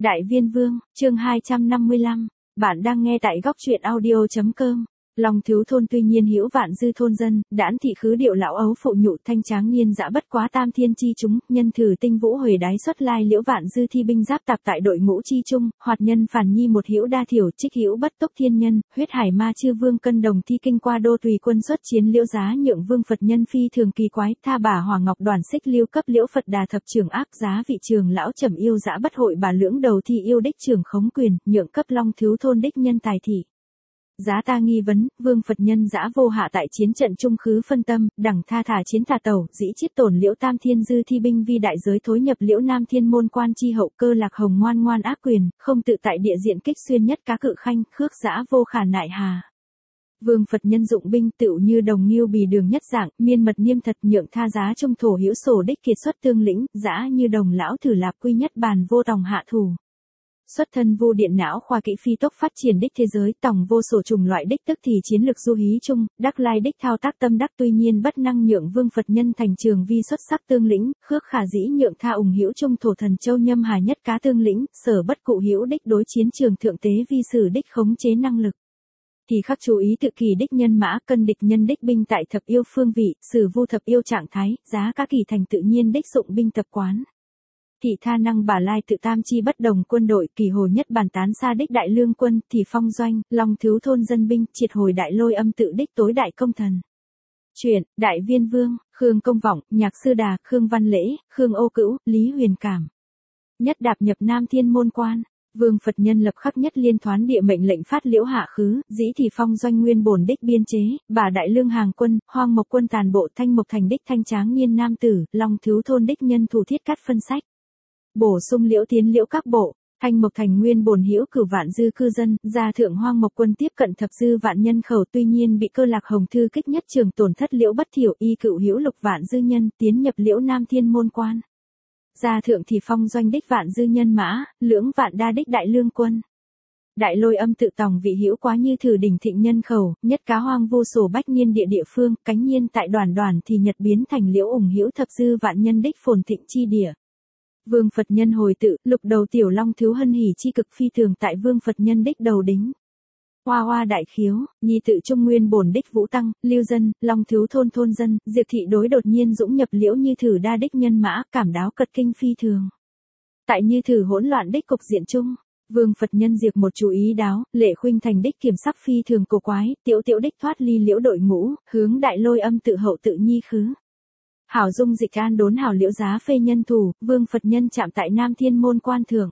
Đại Viên Vương, chương 255, bạn đang nghe tại góc truyện audio.com. Long Thiếu Thôn tuy nhiên hữu vạn dư thôn dân, đãn thị khứ điệu lão ấu phụ nhụ thanh tráng niên dã bất quá tam thiên chi chúng, nhân thử tinh vũ huề đái xuất lai liễu vạn dư thi binh giáp tạp tại đội ngũ chi trung, hoạt nhân phản nhi một hữu đa thiểu trích hữu bất túc thiên nhân, huyết hải ma chư vương cân đồng thi kinh qua đô tùy quân xuất chiến liễu giá nhượng vương Phật nhân phi thường kỳ quái, tha bà Hòa Ngọc đoàn xích lưu cấp liễu Phật đà thập trường ác giá vị trường lão trầm yêu dã bất hội bà lưỡng đầu thi yêu đích trường khống quyền, nhượng cấp Long Thiếu Thôn đích nhân tài thị. Giá ta nghi vấn, vương Phật nhân dã vô hạ tại chiến trận trung khứ phân tâm, đẳng tha thả chiến tà tẩu, dĩ chiết tổn liễu tam thiên dư thi binh vi đại giới thối nhập liễu nam thiên môn quan chi hậu cơ lạc hồng ngoan ngoan ác quyền, không tự tại địa diện kích xuyên nhất cá cự khanh, khước dã vô khả nại hà. Vương Phật nhân dụng binh tựu như đồng nghiêu bì đường nhất dạng, miên mật niêm thật nhượng tha giá trung thổ hữu sổ đích kiệt xuất tương lĩnh, dã như đồng lão thử lạp quy nhất bàn vô tòng hạ thủ. Xuất thân vô điện não khoa kỹ phi tốc phát triển đích thế giới tòng vô sổ trùng loại đích tức thì chiến lược du hí chung, đắc lai đích thao tác tâm đắc tuy nhiên bất năng nhượng vương Phật nhân thành trường vi xuất sắc tương lĩnh, khước khả dĩ nhượng tha ủng hữu trung thổ thần châu nhâm hà nhất cá tương lĩnh, sở bất cụ hữu đích đối chiến trường thượng tế vi sử đích khống chế năng lực. Thì khắc chú ý tự kỳ đích nhân mã cân địch nhân đích binh tại thập yêu phương vị, sử vu thập yêu trạng thái, giá các kỳ thành tự nhiên đích dụng binh tập quán. Thị tha năng bà lai tự tam chi bất đồng quân đội kỳ hồ nhất bàn tán xa đích đại lương quân thì phong doanh, Long Thiếu Thôn dân binh triệt hồi đại lôi âm tự đích tối đại công thần. Chuyện, Đại Viên Vương, Khương Công Vọng, Nhạc Sư Đà, Khương Văn Lễ, Khương Ô Cữu, Lý Huyền Cảm. Nhất đạp nhập Nam Thiên môn quan. Vương Phật nhân lập khắc nhất liên thoán địa mệnh lệnh phát liễu hạ khứ, dĩ thì phong doanh nguyên bổn đích biên chế, bà đại lương hàng quân, hoang mộc quân tàn bộ thanh mộc thành đích thanh tráng niên nam tử, Long Thiếu Thôn đích nhân thủ thiết cắt phân sách. Bổ sung liễu tiến liễu các bộ, thanh mộc thành nguyên bổn hữu cửu vạn dư cư dân, gia thượng hoang mộc quân tiếp cận thập dư vạn nhân khẩu tuy nhiên bị cơ lạc hồng thư kích nhất trường tổn thất liễu bất thiểu y cửu hữu lục vạn dư nhân tiến nhập liễu nam thiên môn quan. Gia thượng thì phong doanh đích vạn dư nhân mã, lưỡng vạn đa đích đại lương quân. Đại lôi âm tự tòng vị hữu quá như thử đỉnh thịnh nhân khẩu, nhất cá hoang vô sổ bách niên địa phương, cánh nhiên tại đoàn đoàn thì nhật biến thành liễu ủng hữu thập dư vạn nhân đích phồn thịnh chi địa. Vương Phật nhân hồi tự, lục đầu tiểu long thiếu hân hỉ chi cực phi thường tại vương Phật nhân đích đầu đính. Hoa hoa đại khiếu, nhi tự trung nguyên bổn đích vũ tăng, lưu dân, Long Thiếu Thôn thôn dân, diệt thị đối đột nhiên dũng nhập liễu như thử đa đích nhân mã, cảm đáo cật kinh phi thường. Tại như thử hỗn loạn đích cục diện chung, vương Phật nhân diệt một chú ý đáo, lệ khuynh thành đích kiểm sắc phi thường cổ quái, tiểu tiểu đích thoát ly liễu đội ngũ, hướng đại lôi âm tự hậu tự nhi khứ. Hảo dung dịch an đốn hảo liễu giá phê nhân thủ, vương Phật nhân chạm tại Nam Thiên môn quan thượng.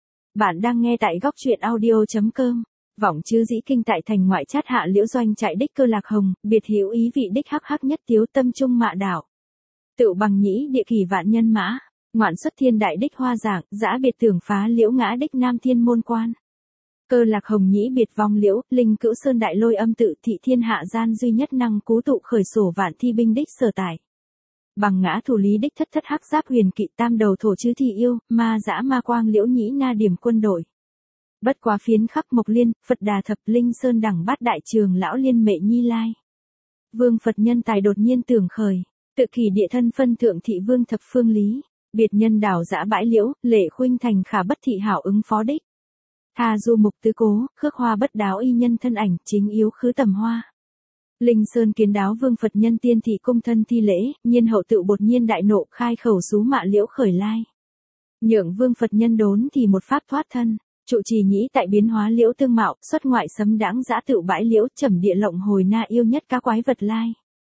Bạn đang nghe tại góc truyện audio.com. Vọng chứ dĩ kinh tại thành ngoại chát hạ liễu doanh chạy đích cơ lạc hồng, biệt hữu ý vị đích hắc hắc nhất tiếu tâm trung mạ đảo. Tự bằng nhĩ địa kỳ vạn nhân mã, ngoạn xuất thiên đại đích hoa giảng, dã biệt tưởng phá liễu ngã đích Nam Thiên môn quan. Cơ lạc hồng nhĩ biệt vong liễu, linh cữu sơn đại lôi âm tự thị thiên hạ gian duy nhất năng cú tụ khởi sổ vạn thi binh đích sở tại. Bằng ngã thủ lý đích thất thất hắc giáp huyền kỵ tam đầu thổ chứ thị yêu, ma dã ma quang liễu nhĩ na điểm quân đội. Bất quá phiến khắc mộc liên, Phật đà thập linh sơn đẳng bát đại trường lão liên mệ nhi lai. Vương Phật nhân tài đột nhiên tưởng khởi, tự kỳ địa thân phân thượng thị vương thập phương lý, biệt nhân đảo dã bãi liễu, lệ khuynh thành khả bất thị hảo ứng phó đích. Tha du mục tứ cố, khước hoa bất đáo y nhân thân ảnh, chính yếu khứ tầm hoa. Linh Sơn kiến đáo vương Phật nhân tiên thị cung thân thi lễ, nhiên hậu tự bột nhiên đại nộ khai khẩu xú mạ liễu khởi lai. Nhượng vương Phật nhân đốn thì một pháp thoát thân, trụ trì nhĩ tại biến hóa liễu tương mạo, xuất ngoại sấm đãng dã tự bãi liễu trầm địa lộng hồi na yêu nhất cá quái vật lai.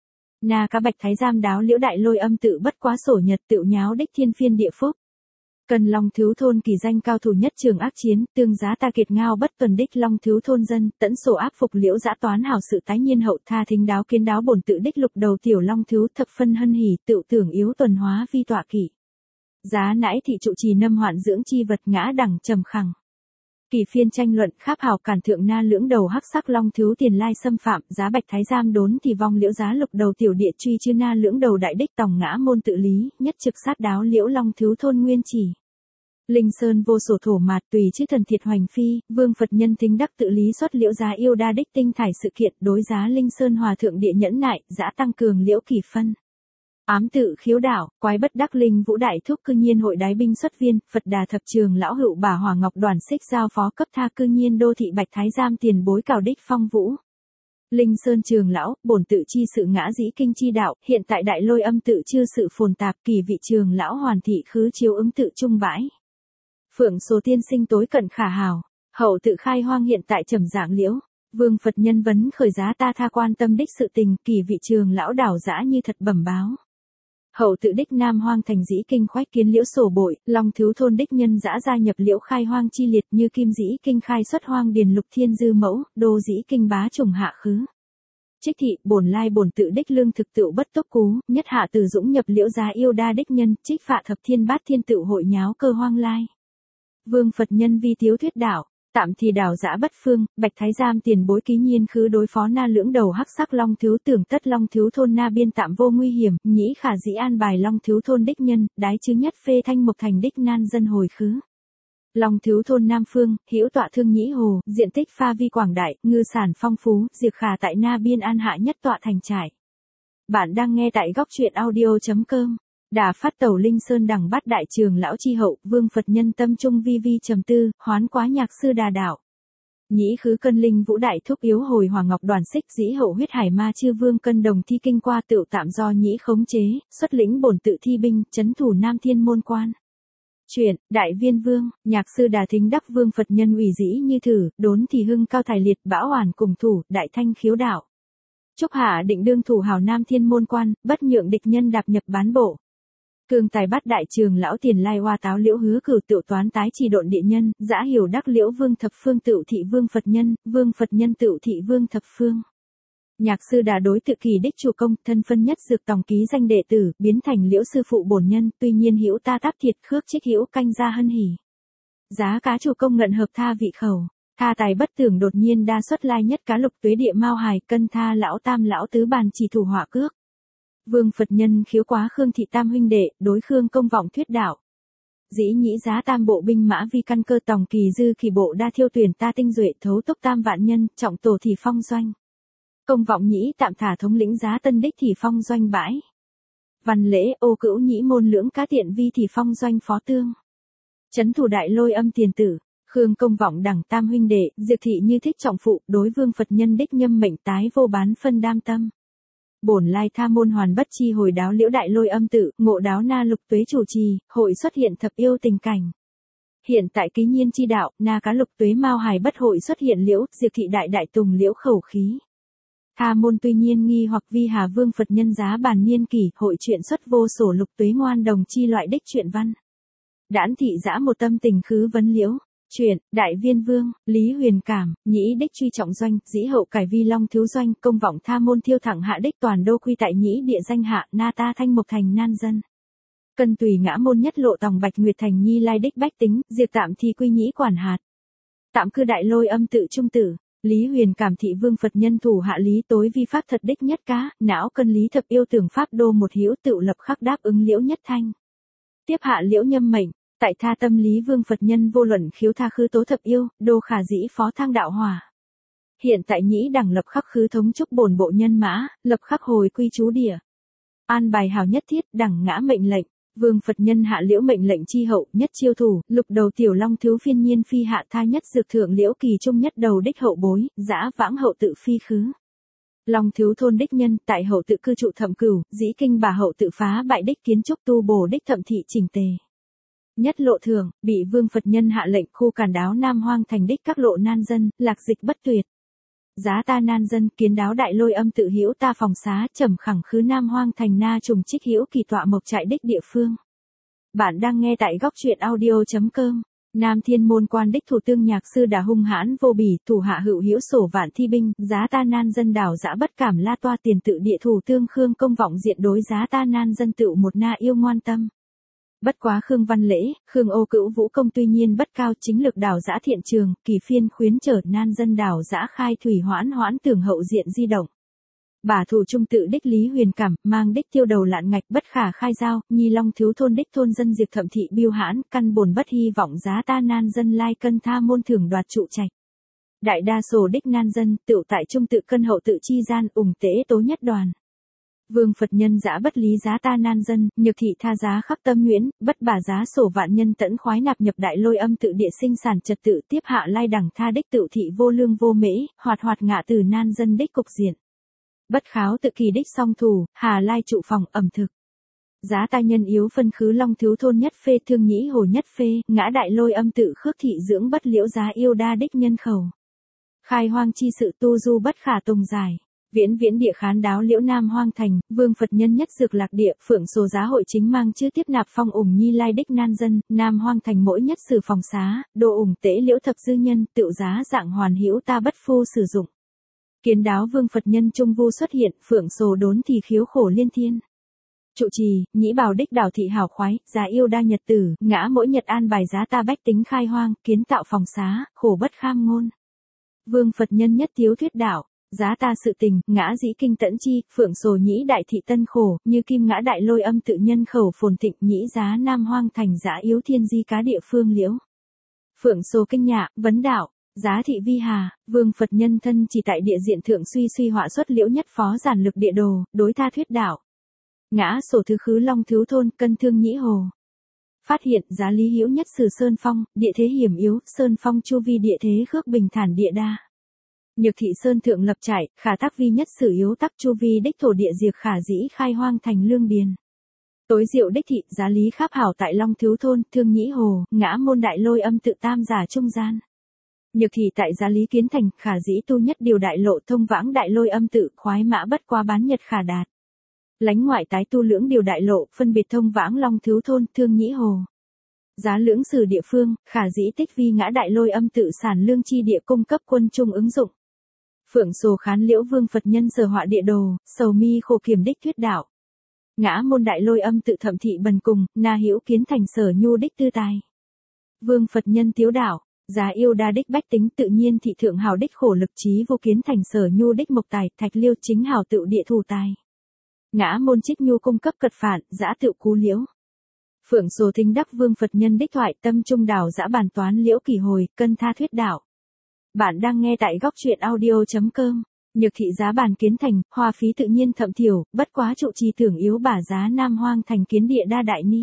Na cá bạch thái giam đáo liễu đại lôi âm tự bất quá sổ nhật tự nháo đích thiên phiên địa phúc. Cần Long Thiếu Thôn kỳ danh cao thủ nhất trường ác chiến, tương giá ta kiệt ngao bất tuần đích Long Thiếu Thôn dân, tẫn sổ áp phục liễu dã toán hảo sự tái nhiên hậu tha thính đáo kiến đáo bổn tự đích lục đầu tiểu Long Thiếu thập phân hân hỉ tự tưởng yếu tuần hóa vi tọa kỵ. Giá nãi thị trụ trì nâm hoạn dưỡng chi vật ngã đẳng trầm khẳng. Kỳ phiên tranh luận kháp hảo cản thượng na lưỡng đầu hắc sắc Long Thiếu tiền lai xâm phạm, giá bạch thái giam đốn thì vong liễu giá lục đầu tiểu địa truy chư na lưỡng đầu đại đích tòng ngã môn tự lý, nhất trực sát đáo liễu Long Thiếu Thôn nguyên chỉ. Linh Sơn vô sổ thổ mạt tùy chứ thần thiệt hoành phi, vương Phật nhân thính đắc tự lý xuất liễu giá yêu đa đích tinh thải sự kiện đối giá Linh Sơn hòa thượng địa nhẫn nại, dã tăng cường liễu kỳ phân. Ám tự khiếu đảo, quái bất đắc linh vũ đại thúc cư nhiên hội đái binh xuất viên, Phật Đà thập trường lão hữu bà Hòa Ngọc đoàn xích giao phó cấp tha cư nhiên đô thị Bạch Thái Giam tiền bối cào đích phong vũ. Linh Sơn trường lão, bổn tự chi sự ngã dĩ kinh chi đạo, hiện tại đại lôi âm tự chư sự phồn tạp kỳ vị trường lão hoàn thị khứ chiếu ứng tự trung bãi. Phượng số tiên sinh tối cận khả hào, hậu tự khai hoang hiện tại trầm dạng liễu. Vương Phật nhân vấn khởi giá ta tha quan tâm đích sự tình, kỳ vị trường lão đảo dã như thật bẩm báo. Hậu tự đích Nam Hoang thành dĩ kinh khoách kiến liễu sổ bội, Long Thiếu thôn đích nhân dã gia nhập liễu khai hoang chi liệt như kim dĩ kinh khai xuất hoang điền lục thiên dư mẫu, đô dĩ kinh bá trùng hạ khứ. Trích thị, bổn lai bổn tự đích lương thực tựu bất tốc cú, nhất hạ từ dũng nhập liễu giá yêu đa đích nhân, trích phạ thập thiên bát thiên tựu hội nháo cơ hoang lai. Vương Phật nhân vi thiếu thuyết đảo. Tạm thì đảo dã bất phương, Bạch Thái Giam tiền bối ký nhiên khứ đối phó na lưỡng đầu hắc sắc Long Thiếu tưởng tất Long Thiếu thôn na biên tạm vô nguy hiểm, nhĩ khả dĩ an bài Long Thiếu thôn đích nhân, đái chứ nhất phê thanh mộc thành đích nan dân hồi khứ. Long Thiếu thôn Nam Phương, hữu tọa thương nhĩ hồ, diện tích pha vi quảng đại, ngư sản phong phú, diệt khả tại na biên an hạ nhất tọa thành trải. Bạn đang nghe tại góc truyện audio.com. Đà phát tẩu Linh Sơn đẳng bát đại trường lão chi hậu, Vương Phật nhân tâm trung vi vi trầm tư, hoán quá nhạc sư đà đảo. Nhĩ khứ cân linh vũ đại thúc yếu hồi Hoàng Ngọc đoàn xích dĩ hậu huyết hải ma chư vương cân đồng thi kinh qua tựu tạm do nhĩ khống chế, xuất lĩnh bổn tự thi binh, chấn thủ Nam Thiên môn quan. Chuyện, Đại Viên Vương, nhạc sư đà thính đắc Vương Phật nhân ủy dĩ như thử, đốn thì hưng cao tài liệt bão hoàn cùng thủ, đại thanh khiếu đảo. Chúc hạ định đương thủ hào Nam Thiên môn quan, bất nhượng địch nhân đạp nhập bán bộ. Cương tài bát đại trường lão tiền lai hoa táo liễu hứa cửu tự toán tái trì độn địa nhân, dã hiểu đắc liễu vương thập phương tự thị vương Phật nhân tự thị vương thập phương. Nhạc sư đà đối tự kỳ đích chủ công, thân phân nhất dược tòng ký danh đệ tử, biến thành liễu sư phụ bổn nhân, tuy nhiên hữu ta táp thiệt khước trích hữu canh ra hân hỉ. Giá cá chủ công ngận hợp tha vị khẩu, tha tài bất tưởng đột nhiên đa xuất lai nhất cá lục tuế địa mao hài cân tha lão tam lão tứ bàn chỉ thủ họa cước. Vương Phật nhân khiếu quá Khương thị tam huynh đệ, đối Khương công vọng thuyết đạo. Dĩ nhĩ giá tam bộ binh mã vi căn cơ tòng kỳ dư kỳ bộ đa thiêu tuyển ta tinh duệ thấu tốc tam vạn nhân, trọng tổ thì phong doanh. Công vọng nhĩ tạm thả thống lĩnh giá tân đích thì phong doanh bãi. Văn lễ ô cữu nhĩ môn lưỡng cá tiện vi thì phong doanh phó tương. Chấn thủ đại lôi âm tiền tử. Khương công vọng đẳng tam huynh đệ, diệt thị như thích trọng phụ, đối Vương Phật nhân đích nhâm mệnh tái vô bán phân đam tâm. Bổn lai tha môn hoàn bất chi hồi đáo liễu đại lôi âm tự, ngộ đáo na lục tuế chủ trì, hội xuất hiện thập yêu tình cảnh. Hiện tại ký nhiên chi đạo, na cá lục tuế mao hài bất hội xuất hiện liễu, diệt thị đại đại tùng liễu khẩu khí. Tha môn tuy nhiên nghi hoặc vi hà Vương Phật nhân giá bàn niên kỷ, hội chuyện xuất vô sổ lục tuế ngoan đồng chi loại đích truyện văn. Đãn thị dã một tâm tình khứ vấn liễu. Chuyện, Đại Viên Vương, Lý Huyền Cảm, nhĩ đích truy trọng doanh, dĩ hậu cải vi long thiếu doanh, công vọng tha môn thiêu thẳng hạ đích toàn đô quy tại nhĩ địa danh hạ, na ta thanh mộc thành nan dân. Cân tùy ngã môn nhất lộ tòng bạch nguyệt thành nhi lai đích bách tính, diệt tạm thì quy nhĩ quản hạt. Tạm cư đại lôi âm tự trung tử, Lý Huyền Cảm thị Vương Phật nhân thủ hạ lý tối vi pháp thật đích nhất cá, não cân lý thập yêu tưởng pháp đô một hữu tự lập khắc đáp ứng liễu nhất thanh. Tiếp hạ liễu nhâm mệnh. Tại tha tâm lý Vương Phật nhân vô luận khiếu tha khứ tố thập yêu, đô khả dĩ phó thang đạo hòa. Hiện tại nhĩ đẳng lập khắc khứ thống trúc bổn bộ nhân mã, lập khắc hồi quy trú địa. An bài hào nhất thiết, đẳng ngã mệnh lệnh, Vương Phật nhân hạ liễu mệnh lệnh chi hậu, nhất chiêu thủ, lục đầu tiểu long thiếu phiên nhiên phi hạ tha nhất dược thượng liễu kỳ trung nhất đầu đích hậu bối, dã vãng hậu tự phi khứ. Long thiếu thôn đích nhân, tại hậu tự cư trụ thậm cửu, dĩ kinh bà hậu tự phá bại đích kiến trúc tu bổ đích thậm thị chỉnh tề. Nhất lộ thường, bị Vương Phật nhân hạ lệnh khu càn đáo Nam Hoang thành đích các lộ nan dân, lạc dịch bất tuyệt. Giá ta nan dân kiến đáo đại lôi âm tự hữu ta phòng xá trầm khẳng khứ Nam Hoang thành na trùng trích hữu kỳ tọa mộc trại đích địa phương. Bạn đang nghe tại góc truyện audio.com. Nam Thiên môn quan đích thủ tương nhạc sư đà hung hãn vô bỉ, thủ hạ hữu hữu sổ vạn thi binh, giá ta nan dân đảo dã bất cảm la toa tiền tự địa thủ tương Khương công vọng diện đối giá ta nan dân tự một na yêu ngoan tâm. Bất quá Khương Văn Lễ, Khương Ô Cữu vũ công tuy nhiên bất cao chính lực đảo dã thiện trường, kỳ phiên khuyến trở nan dân đảo dã khai thủy hoãn tưởng hậu diện di động. Bà thủ trung tự đích Lý Huyền Cảm, mang đích tiêu đầu lạn ngạch bất khả khai giao, nhi long thiếu thôn đích thôn dân diệt thậm thị biêu hãn, căn bổn bất hy vọng giá ta nan dân lai cân tha môn thưởng đoạt trụ trạch. Đại đa số đích nan dân, tự tại trung tự cân hậu tự chi gian ủng tế tố nhất đoàn. Vương Phật nhân dã bất lý giá ta nan dân, nhược thị tha giá khắc tâm nguyễn, bất bà giá sổ vạn nhân tẫn khoái nạp nhập đại lôi âm tự địa sinh sản trật tự tiếp hạ lai đẳng tha đích tự thị vô lương vô mễ, hoạt hoạt ngạ từ nan dân đích cục diện. Bất kháo tự kỳ đích song thủ, hà lai trụ phòng ẩm thực. Giá ta nhân yếu phân khứ long thiếu thôn nhất phê thương nhĩ hồ nhất phê, ngã đại lôi âm tự khước thị dưỡng bất liễu giá yêu đa đích nhân khẩu. Khai hoang chi sự tu du bất khả tùng giải. Viễn viễn địa khán đáo liễu nam hoang thành, vương Phật nhân nhất dược lạc địa, phượng sổ giá hội chính mang chư tiếp nạp phong ủng nhi lai đích nan dân, nam hoang thành mỗi nhất sử phòng xá, đồ ủng tế liễu thập dư nhân, tự giá dạng hoàn hữu ta bất phu sử dụng. Kiến đáo vương Phật nhân trung vu xuất hiện, phượng sổ đốn thì khiếu khổ liên thiên. Trụ trì, nhĩ bảo đích đảo thị hảo khoái, giá yêu đa nhật tử, ngã mỗi nhật an bài giá ta bách tính khai hoang, kiến tạo phòng xá, khổ bất kham ngôn. Vương Phật nhân nhất thiếu thuyết đạo. Giá ta sự tình, ngã dĩ kinh tẫn chi, phượng sổ nhĩ đại thị tân khổ, như kim ngã đại lôi âm tự nhân khẩu phồn thịnh nhĩ giá nam hoang thành giá yếu thiên di cá địa phương liễu. Phượng sổ kinh nhạ, vấn đạo, giá thị vi hà, vương Phật nhân thân chỉ tại địa diện thượng suy họa xuất liễu nhất phó giản lực địa đồ, đối tha thuyết đạo. Ngã sổ thứ khứ long thiếu thôn, cân thương nhĩ hồ. Phát hiện giá lý hữu nhất sử sơn phong, địa thế hiểm yếu, sơn phong chu vi địa thế khước bình thản địa đa. Nhược thị sơn thượng lập trại, khả tác vi nhất sử yếu tắc chu vi đích thổ địa diệt khả dĩ khai hoang thành lương điền. Tối diệu đích thị giá lý kháp hảo tại long thiếu thôn, thương nhĩ hồ, ngã môn đại lôi âm tự tam giả trung gian. Nhược thị tại giá lý kiến thành, khả dĩ tu nhất điều đại lộ thông vãng đại lôi âm tự, khoái mã bất qua bán nhật khả đạt. Lánh ngoại tái tu lưỡng điều đại lộ, phân biệt thông vãng long thiếu thôn, thương nhĩ hồ. Giá lưỡng sử địa phương, khả dĩ tích vi ngã đại lôi âm tự sản lương chi địa cung cấp quân trung ứng dụng. Phượng sổ khán liễu vương Phật nhân sở họa địa đồ, sầu mi khổ kiểm đích thuyết đạo. Ngã môn đại lôi âm tự thẩm thị bần cùng, na hữu kiến thành sở nhu đích tư tài. Vương Phật nhân tiếu đạo, giá yêu đa đích bách tính tự nhiên thị thượng hào đích khổ lực trí vô kiến thành sở nhu đích mộc tài, thạch liêu chính hào tự địa thủ tài. Ngã môn trích nhu cung cấp cật phản, giã tự cú liễu. Phượng sổ thính đắc vương Phật nhân đích thoại tâm trung đảo giã bàn toán liễu kỳ hồi, cân tha thuyết đạo. Bạn đang nghe tại góc truyện audio.com. Nhược thị giá bàn kiến thành, hoa phí tự nhiên thậm thiểu, bất quá trụ trì tưởng yếu bả giá nam hoang thành kiến địa đa đại ni.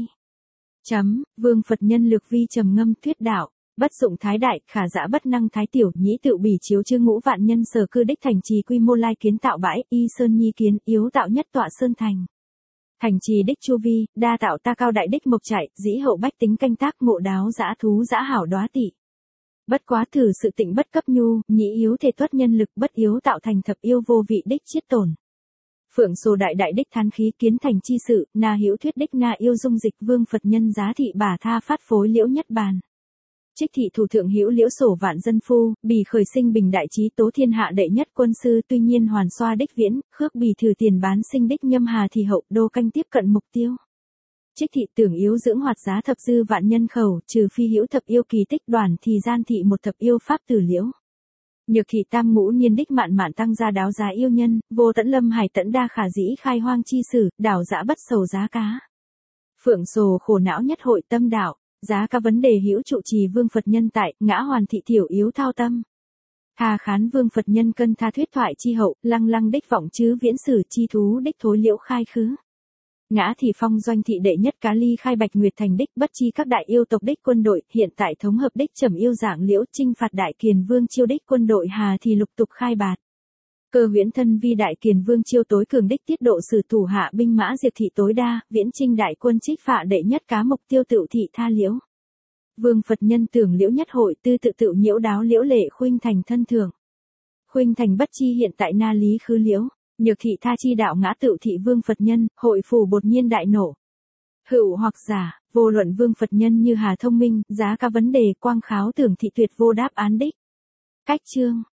Vương Phật nhân lược vi trầm ngâm thuyết đạo, bất dụng thái đại, khả dã bất năng thái tiểu, nhĩ tự bỉ chiếu chư ngũ vạn nhân sở cư đích thành trì quy mô lai kiến tạo bãi, y sơn nhi kiến, yếu tạo nhất tọa sơn thành. Thành trì đích chu vi, đa tạo ta cao đại đích mộc trại, dĩ hậu bách tính canh tác ngộ đáo dã thú dã hảo đoá tị. Bất quá thử sự tịnh bất cấp nhu, nhĩ yếu thể tuất nhân lực bất yếu tạo thành thập yêu vô vị đích chiết tổn. Phượng sổ đại đại đích thán khí kiến thành chi sự, na hữu thuyết đích na yêu dung dịch vương Phật nhân giá thị bà tha phát phối liễu nhất bàn. Trích thị thủ thượng hữu liễu sổ vạn dân phu, bì khởi sinh bình đại trí tố thiên hạ đệ nhất quân sư tuy nhiên hoàn xoa đích viễn, khước bì thử tiền bán sinh đích nhâm hà thì hậu đô canh tiếp cận mục tiêu. Trích thị tưởng yếu dưỡng hoạt giá thập dư vạn nhân khẩu, trừ phi hữu thập yêu kỳ tích đoàn thì gian thị một thập yêu pháp tử liễu. Nhược thị tam ngũ niên đích mạn mạn tăng ra đáo giá yêu nhân, vô tẫn lâm hải tẫn đa khả dĩ khai hoang chi sử, đảo dã bất sầu giá cá. Phượng sổ khổ não nhất hội tâm đạo, giá cá vấn đề hữu trụ trì vương Phật nhân tại, ngã hoàn thị thiểu yếu thao tâm. Hà khán vương Phật nhân cân tha thuyết thoại chi hậu, lăng lăng đích vọng chứ viễn sử chi thú đích thối liễu khai khứ. Ngã thị phong doanh thị đệ nhất cá ly khai bạch nguyệt thành đích bất chi các đại yêu tộc đích quân đội, hiện tại thống hợp đích trầm yêu dạng liễu chinh phạt đại kiền vương chiêu đích quân đội hà thì lục tục khai bạt. Cơ huyễn thân vi đại kiền vương chiêu tối cường đích tiết độ sử thủ hạ binh mã diệt thị tối đa, viễn chinh đại quân trích phạ đệ nhất cá mục tiêu tự thị tha liễu. Vương Phật nhân tưởng liễu nhất hội tư tự nhiễu đáo liễu lệ khuynh thành thân thưởng. Khuynh thành bất chi hiện tại na lý khứ liễu. Nhược thị tha chi đạo ngã tự thị vương Phật nhân, hội phủ bột nhiên đại nổ. Hữu hoặc giả, vô luận vương Phật nhân như hà thông minh, giá cả vấn đề quang kháo tưởng thị tuyệt vô đáp án đích. Cách chương,